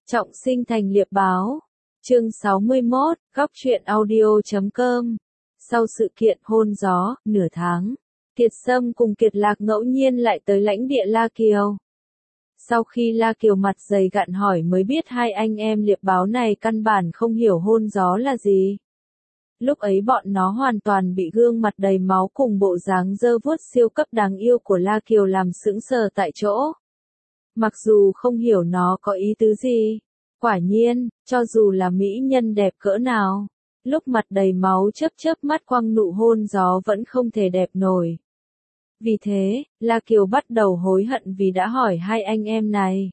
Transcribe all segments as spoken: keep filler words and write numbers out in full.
Trọng sinh thành liệp báo. Chương sáu mươi mốt, góc truyện audio chấm com. Sau sự kiện hôn gió, nửa tháng, Kiệt Sâm cùng Kiệt Lạc ngẫu nhiên lại tới lãnh địa La Kiều. Sau khi La Kiều mặt dày gặn hỏi mới biết hai anh em liệp báo này căn bản không hiểu hôn gió là gì. Lúc ấy bọn nó hoàn toàn bị gương mặt đầy máu cùng bộ dáng dơ vuốt siêu cấp đáng yêu của La Kiều làm sững sờ tại chỗ. Mặc dù không hiểu nó có ý tứ gì. Quả nhiên, cho dù là mỹ nhân đẹp cỡ nào, lúc mặt đầy máu chớp chớp mắt quăng nụ hôn gió vẫn không thể đẹp nổi. Vì thế, La Kiều bắt đầu hối hận vì đã hỏi hai anh em này.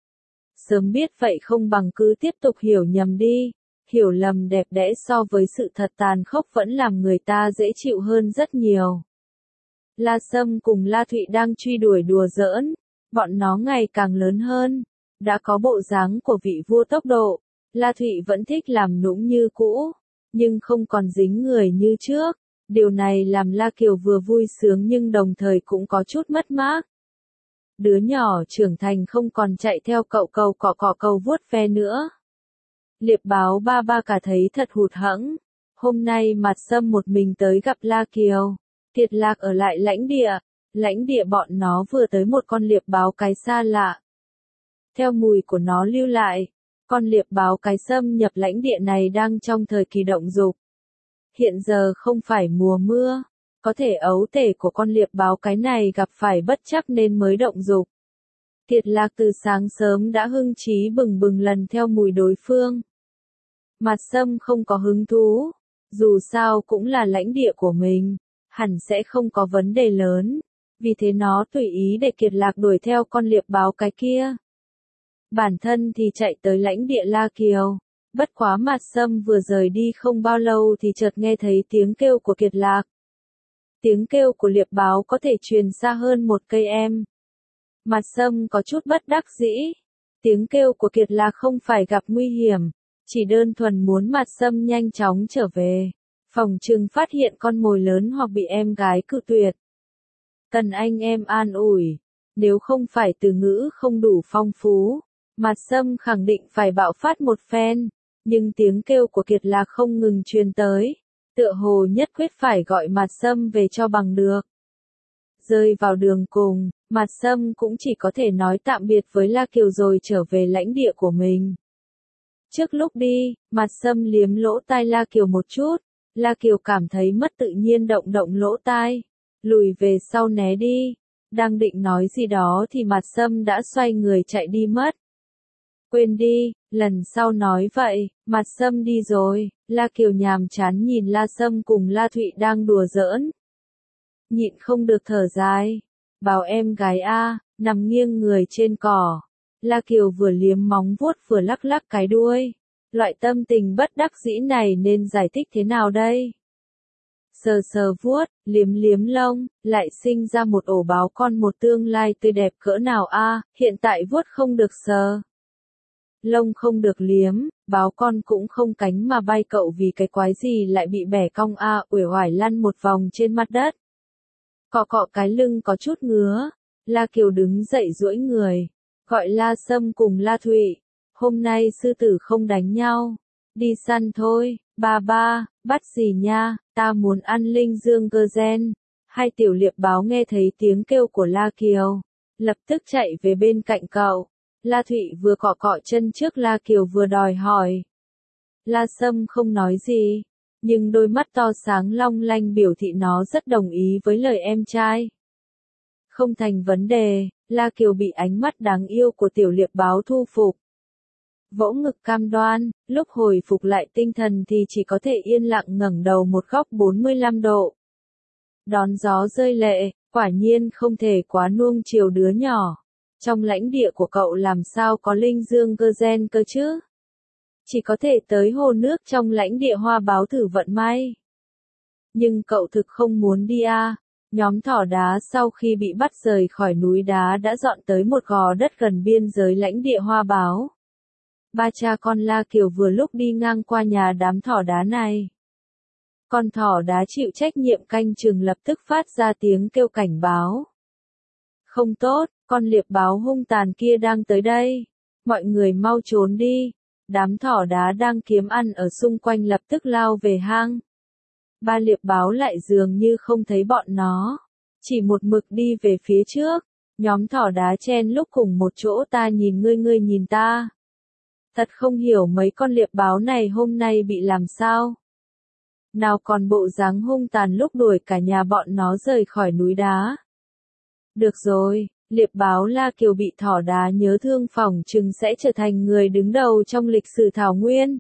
Sớm biết vậy không bằng cứ tiếp tục hiểu nhầm đi, hiểu lầm đẹp đẽ so với sự thật tàn khốc vẫn làm người ta dễ chịu hơn rất nhiều. La Sâm cùng La Thụy đang truy đuổi đùa giỡn, bọn nó ngày càng lớn hơn. Đã có bộ dáng của vị vua tốc độ, La Thụy vẫn thích làm nũng như cũ, nhưng không còn dính người như trước. Điều này làm La Kiều vừa vui sướng nhưng đồng thời cũng có chút mất mát. Đứa nhỏ trưởng thành không còn chạy theo cậu cầu cọ cọ cầu vuốt ve nữa. Liệp báo ba ba cả thấy thật hụt hẫng. Hôm nay Mạt Sâm một mình tới gặp La Kiều. Kiệt Lạc ở lại lãnh địa. Lãnh địa bọn nó vừa tới một con liệp báo cái xa lạ. Theo mùi của nó lưu lại, con liệp báo cái xâm nhập lãnh địa này đang trong thời kỳ động dục. Hiện giờ không phải mùa mưa, có thể ấu tể của con liệp báo cái này gặp phải bất trắc nên mới động dục. Kiệt Lạc từ sáng sớm đã hưng trí bừng bừng lần theo mùi đối phương. Mạt Sâm không có hứng thú, dù sao cũng là lãnh địa của mình, hẳn sẽ không có vấn đề lớn, vì thế nó tùy ý để Kiệt Lạc đuổi theo con liệp báo cái kia. Bản thân thì chạy tới lãnh địa La Kiều, bất quá Mạt Sâm vừa rời đi không bao lâu thì chợt nghe thấy tiếng kêu của Kiệt Lạc. Tiếng kêu của liệp báo có thể truyền xa hơn một cây em. Mạt Sâm có chút bất đắc dĩ. Tiếng kêu của Kiệt Lạc không phải gặp nguy hiểm, chỉ đơn thuần muốn Mạt Sâm nhanh chóng trở về. Phòng trừng phát hiện con mồi lớn hoặc bị em gái cự tuyệt. Cần anh em an ủi, nếu không phải từ ngữ không đủ phong phú. Mạt Sâm khẳng định phải bạo phát một phen, nhưng tiếng kêu của Kiệt Lạc không ngừng truyền tới, tựa hồ nhất quyết phải gọi Mạt Sâm về cho bằng được. Rơi vào đường cùng, Mạt Sâm cũng chỉ có thể nói tạm biệt với La Kiều rồi trở về lãnh địa của mình. Trước lúc đi, Mạt Sâm liếm lỗ tai La Kiều một chút, La Kiều cảm thấy mất tự nhiên động động lỗ tai, lùi về sau né đi, đang định nói gì đó thì Mạt Sâm đã xoay người chạy đi mất. Quên đi, lần sau nói vậy, Mạt Sâm đi rồi. La Kiều nhàm chán nhìn La Sâm cùng La Thụy đang đùa giỡn. Nhịn không được thở dài. Bảo em gái a, nằm nghiêng người trên cỏ. La Kiều vừa liếm móng vuốt vừa lắc lắc cái đuôi. Loại tâm tình bất đắc dĩ này nên giải thích thế nào đây? Sờ sờ vuốt, liếm liếm lông, lại sinh ra một ổ báo con một tương lai tươi đẹp cỡ nào a, hiện tại vuốt không được sờ. Lông không được liếm, báo con cũng không cánh mà bay cậu vì cái quái gì lại bị bẻ cong a, à, uể oải lăn một vòng trên mặt đất. Cọ cọ cái lưng có chút ngứa, La Kiều đứng dậy duỗi người, gọi La Sâm cùng La Thụy, hôm nay sư tử không đánh nhau, đi săn thôi, ba ba, bắt gì nha, ta muốn ăn linh dương cơ gen. Hai tiểu liệp báo nghe thấy tiếng kêu của La Kiều, lập tức chạy về bên cạnh cậu. La Thụy vừa cọ cọ chân trước La Kiều vừa đòi hỏi. La Sâm không nói gì, nhưng đôi mắt to sáng long lanh biểu thị nó rất đồng ý với lời em trai. Không thành vấn đề, La Kiều bị ánh mắt đáng yêu của tiểu liệp báo thu phục. Vỗ ngực cam đoan, lúc hồi phục lại tinh thần thì chỉ có thể yên lặng ngẩng đầu một góc bốn mươi lăm độ. Đón gió rơi lệ, quả nhiên không thể quá nuông chiều đứa nhỏ. Trong lãnh địa của cậu làm sao có linh dương cơ gen cơ chứ? Chỉ có thể tới hồ nước trong lãnh địa hoa báo thử vận may. Nhưng cậu thực không muốn đi à? Nhóm thỏ đá sau khi bị bắt rời khỏi núi đá đã dọn tới một gò đất gần biên giới lãnh địa hoa báo. Ba cha con La Kiều vừa lúc đi ngang qua nhà đám thỏ đá này. Con thỏ đá chịu trách nhiệm canh chừng lập tức phát ra tiếng kêu cảnh báo. Không tốt, con liệp báo hung tàn kia đang tới đây. Mọi người mau trốn đi. Đám thỏ đá đang kiếm ăn ở xung quanh lập tức lao về hang. Ba liệp báo lại dường như không thấy bọn nó. Chỉ một mực đi về phía trước. Nhóm thỏ đá chen lúc cùng một chỗ, ta nhìn ngươi, ngươi nhìn ta. Thật không hiểu mấy con liệp báo này hôm nay bị làm sao. Nào còn bộ dáng hung tàn lúc đuổi cả nhà bọn nó rời khỏi núi đá. Được rồi, liệp báo La Kiều bị thỏ đá nhớ thương, phỏng chừng sẽ trở thành người đứng đầu trong lịch sử thảo nguyên.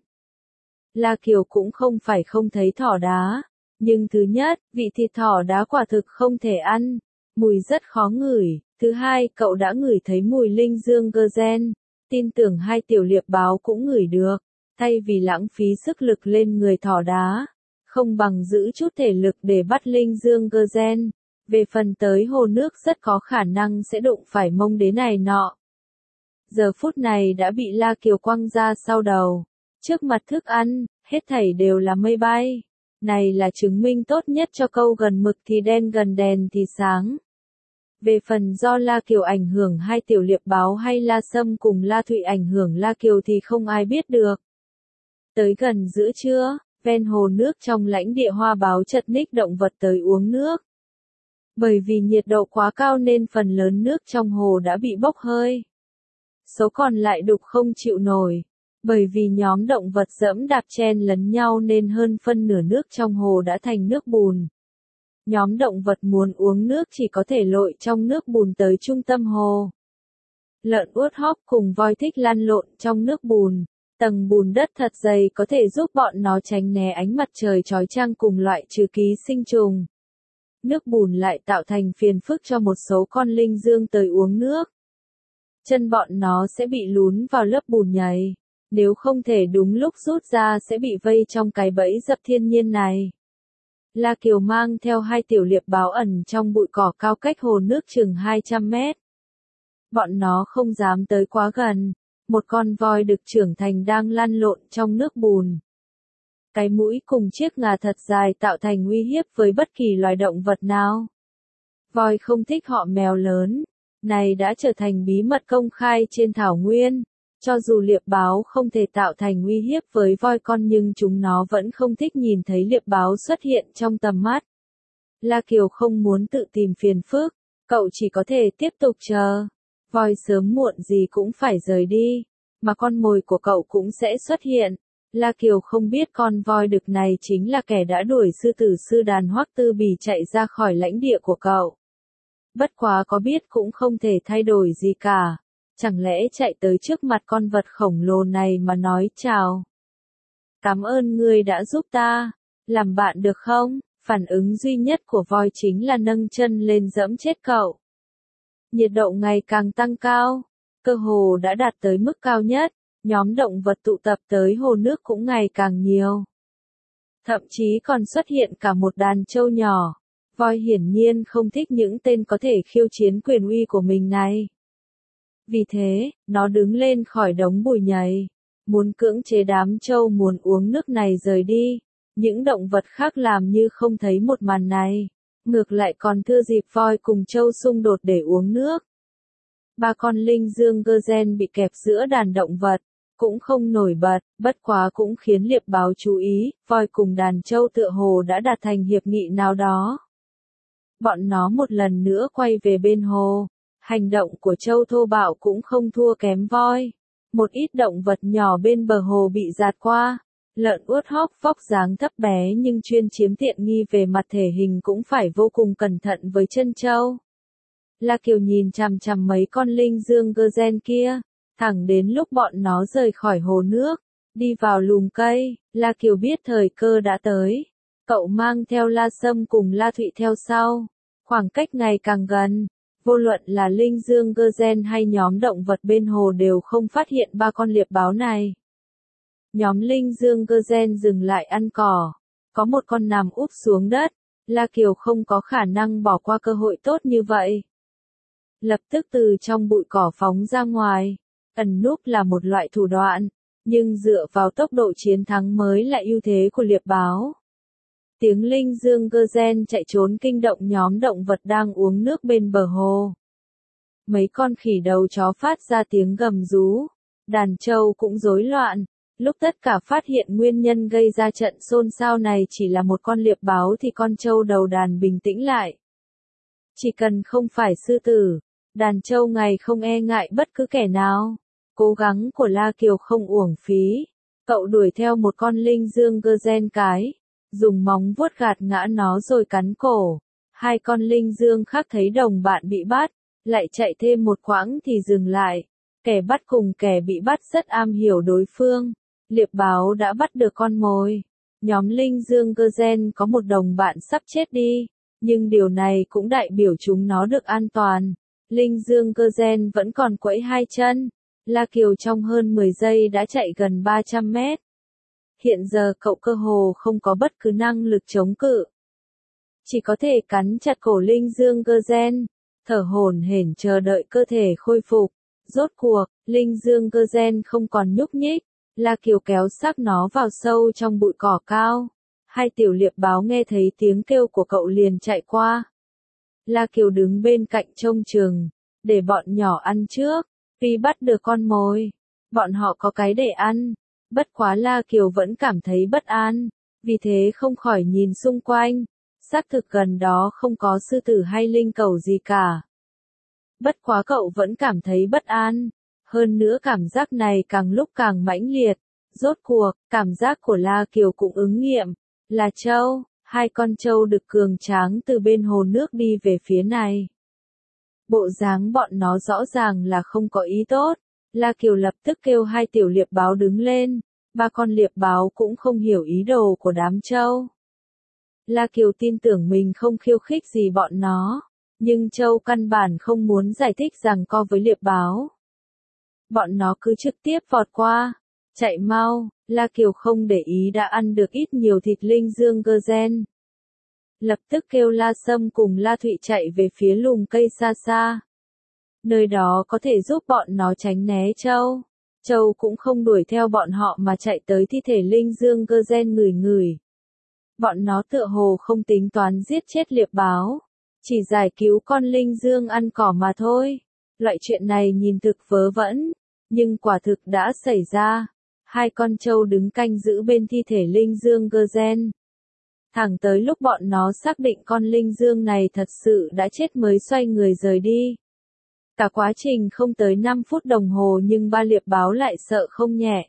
La Kiều cũng không phải không thấy thỏ đá. Nhưng thứ nhất, vị thịt thỏ đá quả thực không thể ăn. Mùi rất khó ngửi. Thứ hai, cậu đã ngửi thấy mùi linh dương gơ gen. Tin tưởng hai tiểu liệp báo cũng ngửi được. Thay vì lãng phí sức lực lên người thỏ đá, không bằng giữ chút thể lực để bắt linh dương gơ gen. Về phần tới hồ nước rất có khả năng sẽ đụng phải mông đế này nọ. Giờ phút này đã bị La Kiều quăng ra sau đầu. Trước mặt thức ăn, hết thảy đều là mây bay. Này là chứng minh tốt nhất cho câu gần mực thì đen gần đèn thì sáng. Về phần do La Kiều ảnh hưởng hai tiểu liệp báo hay La Sâm cùng La Thụy ảnh hưởng La Kiều thì không ai biết được. Tới gần giữa trưa, ven hồ nước trong lãnh địa hoa báo chật ních động vật tới uống nước. Bởi vì nhiệt độ quá cao nên phần lớn nước trong hồ đã bị bốc hơi. Số còn lại đục không chịu nổi. Bởi vì nhóm động vật dẫm đạp chen lấn nhau nên hơn phân nửa nước trong hồ đã thành nước bùn. Nhóm động vật muốn uống nước chỉ có thể lội trong nước bùn tới trung tâm hồ. Lợn uốt hóc cùng voi thích lăn lộn trong nước bùn. Tầng bùn đất thật dày có thể giúp bọn nó tránh né ánh mặt trời chói chang cùng loại trừ ký sinh trùng. Nước bùn lại tạo thành phiền phức cho một số con linh dương tới uống nước. Chân bọn nó sẽ bị lún vào lớp bùn nhầy. Nếu không thể đúng lúc rút ra sẽ bị vây trong cái bẫy dập thiên nhiên này. La Kiều mang theo hai tiểu liệp báo ẩn trong bụi cỏ cao cách hồ nước chừng hai trăm mét. Bọn nó không dám tới quá gần. Một con voi đực trưởng thành đang lăn lộn trong nước bùn. Cái mũi cùng chiếc ngà thật dài tạo thành uy hiếp với bất kỳ loài động vật nào. Voi không thích họ mèo lớn. Này đã trở thành bí mật công khai trên thảo nguyên. Cho dù liệp báo không thể tạo thành uy hiếp với voi con nhưng chúng nó vẫn không thích nhìn thấy liệp báo xuất hiện trong tầm mắt. La Kiều không muốn tự tìm phiền phức, cậu chỉ có thể tiếp tục chờ. Voi sớm muộn gì cũng phải rời đi, mà con mồi của cậu cũng sẽ xuất hiện. La Kiều không biết con voi đực này chính là kẻ đã đuổi sư tử sư đàn Hoắc Tư Bì chạy ra khỏi lãnh địa của cậu. Bất quá có biết cũng không thể thay đổi gì cả. Chẳng lẽ chạy tới trước mặt con vật khổng lồ này mà nói chào. Cảm ơn ngươi đã giúp ta. Làm bạn được không? Phản ứng duy nhất của voi chính là nâng chân lên giẫm chết cậu. Nhiệt độ ngày càng tăng cao. Cơ hồ đã đạt tới mức cao nhất. Nhóm động vật tụ tập tới hồ nước cũng ngày càng nhiều. Thậm chí còn xuất hiện cả một đàn trâu nhỏ. Voi hiển nhiên không thích những tên có thể khiêu chiến quyền uy của mình này. Vì thế, nó đứng lên khỏi đống bùi nhầy, muốn cưỡng chế đám trâu muốn uống nước này rời đi. Những động vật khác làm như không thấy một màn này, ngược lại còn thừa dịp voi cùng trâu xung đột để uống nước. Ba con linh dương gơ gen bị kẹp giữa đàn động vật, cũng không nổi bật, bất quá cũng khiến liệp báo chú ý, voi cùng đàn trâu tựa hồ đã đạt thành hiệp nghị nào đó. Bọn nó một lần nữa quay về bên hồ. Hành động của trâu thô bạo cũng không thua kém voi. Một ít động vật nhỏ bên bờ hồ bị dạt qua. Lợn uốt hóc vóc dáng thấp bé nhưng chuyên chiếm tiện nghi về mặt thể hình cũng phải vô cùng cẩn thận với chân trâu. La Kiều nhìn chằm chằm mấy con linh dương gơ gen kia, thẳng đến lúc bọn nó rời khỏi hồ nước, đi vào lùm cây. La Kiều biết thời cơ đã tới. Cậu mang theo La Sâm cùng La Thụy theo sau. Khoảng cách ngày càng gần. Vô luận là linh dương gơ gen hay nhóm động vật bên hồ đều không phát hiện ba con liệp báo này. Nhóm linh dương gơ gen dừng lại ăn cỏ. Có một con nằm úp xuống đất. La Kiều không có khả năng bỏ qua cơ hội tốt như vậy. Lập tức từ trong bụi cỏ phóng ra ngoài. Ẩn núp là một loại thủ đoạn, nhưng dựa vào tốc độ chiến thắng mới là ưu thế của liệp báo. Tiếng linh dương gơ gen chạy trốn kinh động nhóm động vật đang uống nước bên bờ hồ. Mấy con khỉ đầu chó phát ra tiếng gầm rú. Đàn trâu cũng rối loạn. Lúc tất cả phát hiện nguyên nhân gây ra trận xôn xao này chỉ là một con liệp báo thì con trâu đầu đàn bình tĩnh lại. Chỉ cần không phải sư tử, đàn trâu ngày không e ngại bất cứ kẻ nào. Cố gắng của La Kiều không uổng phí. Cậu đuổi theo một con linh dương Gơ-ren cái, dùng móng vuốt gạt ngã nó rồi cắn cổ. Hai con linh dương khác thấy đồng bạn bị bắt, lại chạy thêm một quãng thì dừng lại. Kẻ bắt cùng kẻ bị bắt rất am hiểu đối phương. Liệp báo đã bắt được con mồi. Nhóm linh dương Gơ-ren có một đồng bạn sắp chết đi, nhưng điều này cũng đại biểu chúng nó được an toàn. Linh dương Gơ-ren vẫn còn quẫy hai chân. La Kiều trong hơn mười giây đã chạy gần ba trăm mét. Hiện giờ cậu cơ hồ không có bất cứ năng lực chống cự. Chỉ có thể cắn chặt cổ linh dương Gơ-ren, thở hổn hển chờ đợi cơ thể khôi phục. Rốt cuộc, linh dương Gơ-ren không còn nhúc nhích. La Kiều kéo xác nó vào sâu trong bụi cỏ cao. Hai tiểu liệp báo nghe thấy tiếng kêu của cậu liền chạy qua. La Kiều đứng bên cạnh trông chừng, để bọn nhỏ ăn trước. Vì bắt được con mồi, bọn họ có cái để ăn. Bất quá La Kiều vẫn cảm thấy bất an, vì thế không khỏi nhìn xung quanh. Xác thực gần đó không có sư tử hay linh cẩu gì cả. Bất quá cậu vẫn cảm thấy bất an. Hơn nữa cảm giác này càng lúc càng mãnh liệt. Rốt cuộc, cảm giác của La Kiều cũng ứng nghiệm. Là trâu, hai con trâu đực cường tráng từ bên hồ nước đi về phía này. Bộ dáng bọn nó rõ ràng là không có ý tốt. La Kiều lập tức kêu hai tiểu liệp báo đứng lên. Ba con liệp báo cũng không hiểu ý đồ của đám trâu. La Kiều tin tưởng mình không khiêu khích gì bọn nó. Nhưng trâu căn bản không muốn giải thích rằng co với liệp báo. Bọn nó cứ trực tiếp vọt qua. Chạy mau, La Kiều không để ý đã ăn được ít nhiều thịt linh dương Gơ-ren. Lập tức kêu La Sâm cùng La Thụy chạy về phía lùm cây xa xa. Nơi đó có thể giúp bọn nó tránh né trâu. Trâu cũng không đuổi theo bọn họ mà chạy tới thi thể linh dương Gơ-ren ngửi ngửi. Bọn nó tựa hồ không tính toán giết chết liệp báo. Chỉ giải cứu con linh dương ăn cỏ mà thôi. Loại chuyện này nhìn thực vớ vẩn. Nhưng quả thực đã xảy ra. Hai con trâu đứng canh giữ bên thi thể linh dương Gơ-ren. Thẳng tới lúc bọn nó xác định con linh dương này thật sự đã chết mới xoay người rời đi. Cả quá trình không tới năm phút đồng hồ nhưng ba liệp báo lại sợ không nhẹ.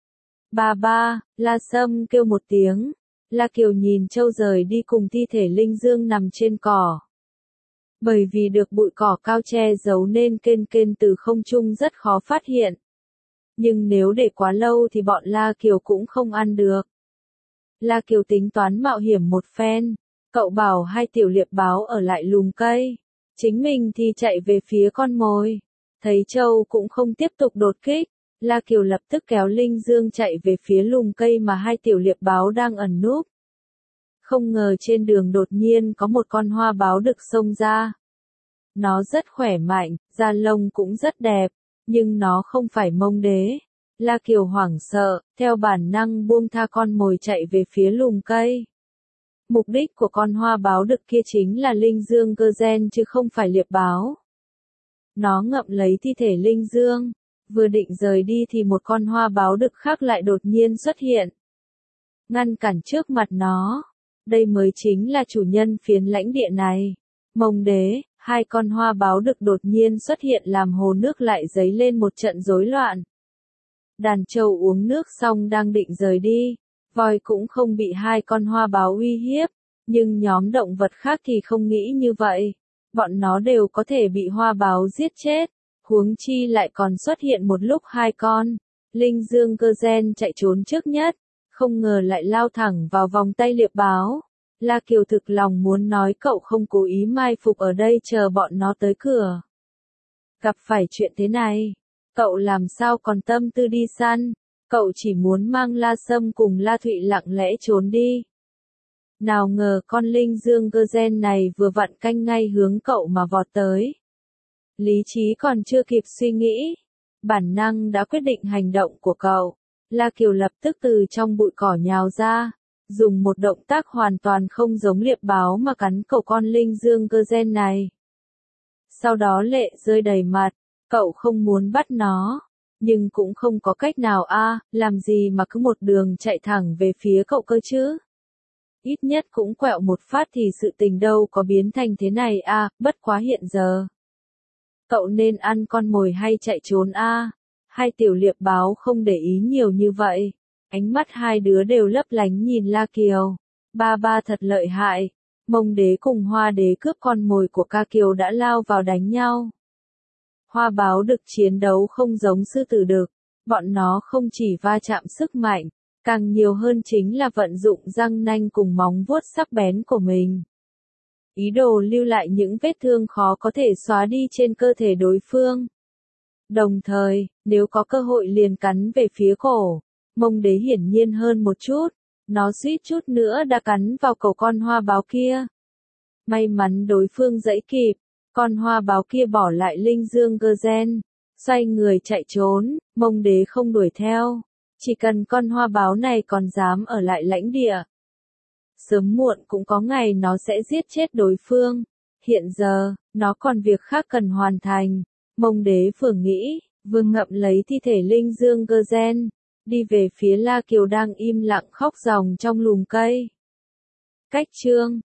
Ba ba, La Sâm kêu một tiếng. La Kiều nhìn trâu rời đi cùng thi thể linh dương nằm trên cỏ. Bởi vì được bụi cỏ cao che giấu nên kên kên từ không trung rất khó phát hiện. Nhưng nếu để quá lâu thì bọn La Kiều cũng không ăn được. La Kiều tính toán mạo hiểm một phen. Cậu bảo hai tiểu liệp báo ở lại lùm cây. Chính mình thì chạy về phía con mồi. Thấy trâu cũng không tiếp tục đột kích. La Kiều lập tức kéo Linh Dương chạy về phía lùm cây mà hai tiểu liệp báo đang ẩn núp. Không ngờ trên đường đột nhiên có một con hoa báo đực xông ra. Nó rất khỏe mạnh, da lông cũng rất đẹp, nhưng nó không phải mông đế. La Kiều hoảng sợ, theo bản năng buông tha con mồi chạy về phía lùm cây. Mục đích của con hoa báo đực kia chính là Linh Dương Gơ-ren chứ không phải liệp báo. Nó ngậm lấy thi thể Linh Dương, vừa định rời đi thì một con hoa báo đực khác lại đột nhiên xuất hiện. Ngăn cản trước mặt nó. Đây mới chính là chủ nhân phiến lãnh địa này. Mông đế, hai con hoa báo đực đột nhiên xuất hiện làm hồ nước lại dấy lên một trận rối loạn. Đàn trâu uống nước xong đang định rời đi. Voi cũng không bị hai con hoa báo uy hiếp, nhưng nhóm động vật khác thì không nghĩ như vậy. Bọn nó đều có thể bị hoa báo giết chết, huống chi lại còn xuất hiện một lúc hai con. Linh Dương Gơ-ren chạy trốn trước nhất, không ngờ lại lao thẳng vào vòng tay liệp báo. La Kiều thực lòng muốn nói cậu không cố ý mai phục ở đây chờ bọn nó tới cửa. Gặp phải chuyện thế này, cậu làm sao còn tâm tư đi săn, cậu chỉ muốn mang La Sâm cùng La Thụy lặng lẽ trốn đi. Nào ngờ con Linh Dương Gơ-ren này vừa vặn canh ngay hướng cậu mà vọt tới. Lý trí còn chưa kịp suy nghĩ, bản năng đã quyết định hành động của cậu. La Kiều lập tức từ trong bụi cỏ nhào ra, dùng một động tác hoàn toàn không giống liệp báo mà cắn cổ con Linh Dương Gơ-ren này. Sau đó lệ rơi đầy mặt, cậu không muốn bắt nó, nhưng cũng không có cách nào a, làm gì mà cứ một đường chạy thẳng về phía cậu cơ chứ. Ít nhất cũng quẹo một phát thì sự tình đâu có biến thành thế này a, bất quá hiện giờ. Cậu nên ăn con mồi hay chạy trốn a? Hai tiểu liệp báo không để ý nhiều như vậy. Ánh mắt hai đứa đều lấp lánh nhìn La Kiều. Ba ba thật lợi hại. Mông đế cùng Hoa đế cướp con mồi của ca kiều đã lao vào đánh nhau. Hoa báo đực chiến đấu không giống sư tử đực. Bọn nó không chỉ va chạm sức mạnh, càng nhiều hơn chính là vận dụng răng nanh cùng móng vuốt sắc bén của mình. Ý đồ lưu lại những vết thương khó có thể xóa đi trên cơ thể đối phương. Đồng thời, nếu có cơ hội liền cắn về phía cổ. Mông đế hiển nhiên hơn một chút. Nó suýt chút nữa đã cắn vào cổ con hoa báo kia. May mắn đối phương giãy kịp. Con hoa báo kia bỏ lại linh dương gơ gen. Xoay người chạy trốn, mông đế không đuổi theo. Chỉ cần con hoa báo này còn dám ở lại lãnh địa. Sớm muộn cũng có ngày nó sẽ giết chết đối phương. Hiện giờ, nó còn việc khác cần hoàn thành. Mông đế vừa nghĩ, vừa ngậm lấy thi thể linh dương gơ gen. Đi về phía La Kiều đang im lặng khóc ròng trong lùm cây. Cách chương